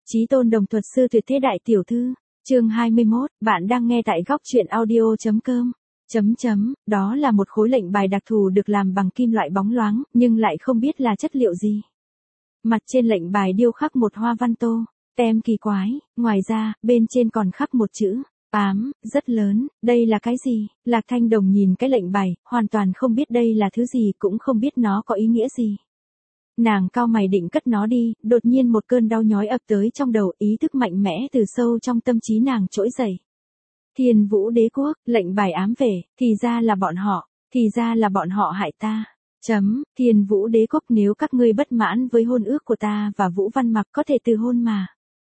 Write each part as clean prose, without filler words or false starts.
Chí tôn đồng thuật sư tuyệt thế đại tiểu thư, chương 21, bạn đang nghe tại góc truyện audio.com. Đó là một khối lệnh bài đặc thù được làm bằng kim loại bóng loáng, nhưng lại không biết là chất liệu gì. Mặt trên lệnh bài điêu khắc một hoa văn tô, tem kỳ quái, ngoài ra, bên trên còn khắc một chữ, ám, rất lớn, đây là cái gì? Lạc Thanh Đồng nhìn cái lệnh bài, hoàn toàn không biết đây là thứ gì, cũng không biết nó có ý nghĩa gì. Nàng cau mày định cất nó đi, đột nhiên một cơn đau nhói ập tới trong đầu, ý thức mạnh mẽ từ sâu trong tâm trí nàng trỗi dậy. Thiên Vũ Đế Quốc, lệnh bài ám về, thì ra là bọn họ hại ta. Thiên Vũ Đế Quốc, nếu các ngươi bất mãn với hôn ước của ta và Vũ Văn Mặc có thể từ hôn mà.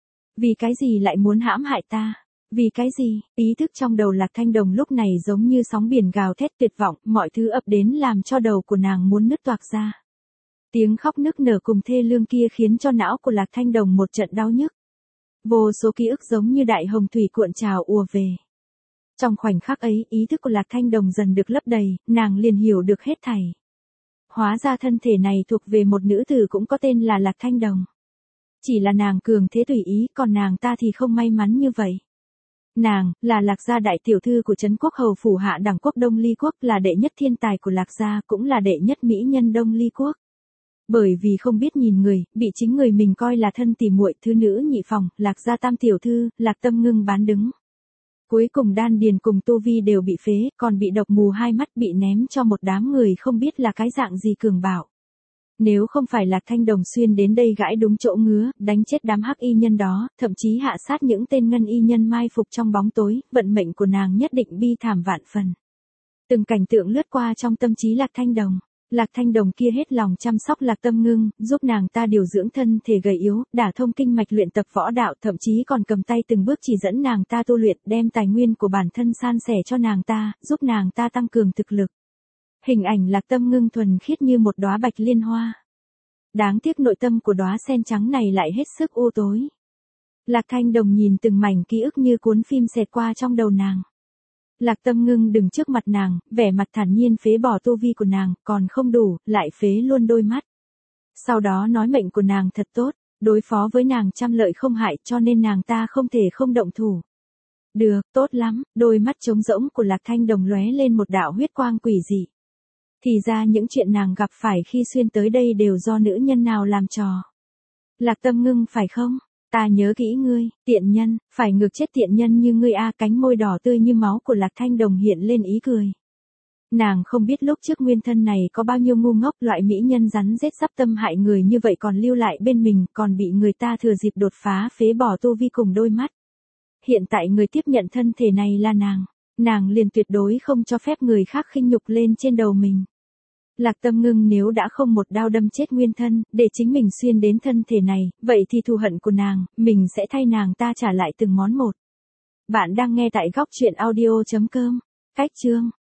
Vì cái gì lại muốn hãm hại ta? Vì cái gì? Ý thức trong đầu Lạc Thanh Đồng lúc này giống như sóng biển gào thét tuyệt vọng, mọi thứ ập đến làm cho đầu của nàng muốn nứt toạc ra. Tiếng khóc nức nở cùng thê lương kia khiến cho não của Lạc Thanh Đồng một trận đau nhức. Vô số ký ức giống như đại hồng thủy cuộn trào ùa về. Trong khoảnh khắc ấy, ý thức của Lạc Thanh Đồng dần được lấp đầy, nàng liền hiểu được hết thảy. Hóa ra thân thể này thuộc về một nữ tử cũng có tên là Lạc Thanh Đồng. Chỉ là nàng cường thế tùy ý, còn nàng ta thì không may mắn như vậy. Nàng, là Lạc gia đại tiểu thư của Trấn Quốc hầu phủ hạ đẳng quốc Đông Ly Quốc, là đệ nhất thiên tài của Lạc gia, cũng là đệ nhất mỹ nhân Đông Ly Quốc. Bởi vì không biết nhìn người, bị chính người mình coi là thân tỉ muội, thứ nữ nhị phòng, Lạc gia tam tiểu thư, Lạc Tâm Ngưng bán đứng. Cuối cùng đan điền cùng tu vi đều bị phế, còn bị độc mù hai mắt, bị ném cho một đám người không biết là cái dạng gì cường bạo. Nếu không phải Lạc Thanh Đồng xuyên đến đây gãi đúng chỗ ngứa, đánh chết đám hắc y nhân đó, thậm chí hạ sát những tên ngân y nhân mai phục trong bóng tối, vận mệnh của nàng nhất định bi thảm vạn phần. Từng cảnh tượng lướt qua trong tâm trí Lạc Thanh Đồng. Lạc Thanh Đồng kia hết lòng chăm sóc Lạc Tâm Ngưng, giúp nàng ta điều dưỡng thân thể gầy yếu, đả thông kinh mạch luyện tập võ đạo, thậm chí còn cầm tay từng bước chỉ dẫn nàng ta tu luyện, đem tài nguyên của bản thân san sẻ cho nàng ta, giúp nàng ta tăng cường thực lực. Hình ảnh Lạc Tâm Ngưng thuần khiết như một đóa bạch liên hoa. Đáng tiếc nội tâm của đóa sen trắng này lại hết sức u tối. Lạc Thanh Đồng nhìn từng mảnh ký ức như cuốn phim xẹt qua trong đầu nàng. Lạc Tâm Ngưng đứng trước mặt nàng, vẻ mặt thản nhiên phế bỏ tu vi của nàng, còn không đủ, lại phế luôn đôi mắt. Sau đó nói mệnh của nàng thật tốt, đối phó với nàng trăm lợi không hại, cho nên nàng ta không thể không động thủ. Được, tốt lắm, đôi mắt trống rỗng của Lạc Thanh Đồng lóe lên một đạo huyết quang quỷ dị. Thì ra những chuyện nàng gặp phải khi xuyên tới đây đều do nữ nhân nào làm trò. Lạc Tâm Ngưng phải không? Ta nhớ kỹ ngươi, tiện nhân, phải ngược chết tiện nhân như ngươi a. Cánh môi đỏ tươi như máu của Lạc Thanh Đồng hiện lên ý cười. Nàng không biết lúc trước nguyên thân này có bao nhiêu ngu ngốc, loại mỹ nhân rắn rết sắp tâm hại người như vậy còn lưu lại bên mình, còn bị người ta thừa dịp đột phá phế bỏ tu vi cùng đôi mắt. Hiện tại người tiếp nhận thân thể này là nàng liền tuyệt đối không cho phép người khác khinh nhục lên trên đầu mình. Lạc Tâm Ngưng nếu đã không một đao đâm chết nguyên thân, để chính mình xuyên đến thân thể này, vậy thì thù hận của nàng, mình sẽ thay nàng ta trả lại từng món một. Bạn đang nghe tại góc truyện audio.com. Cách chương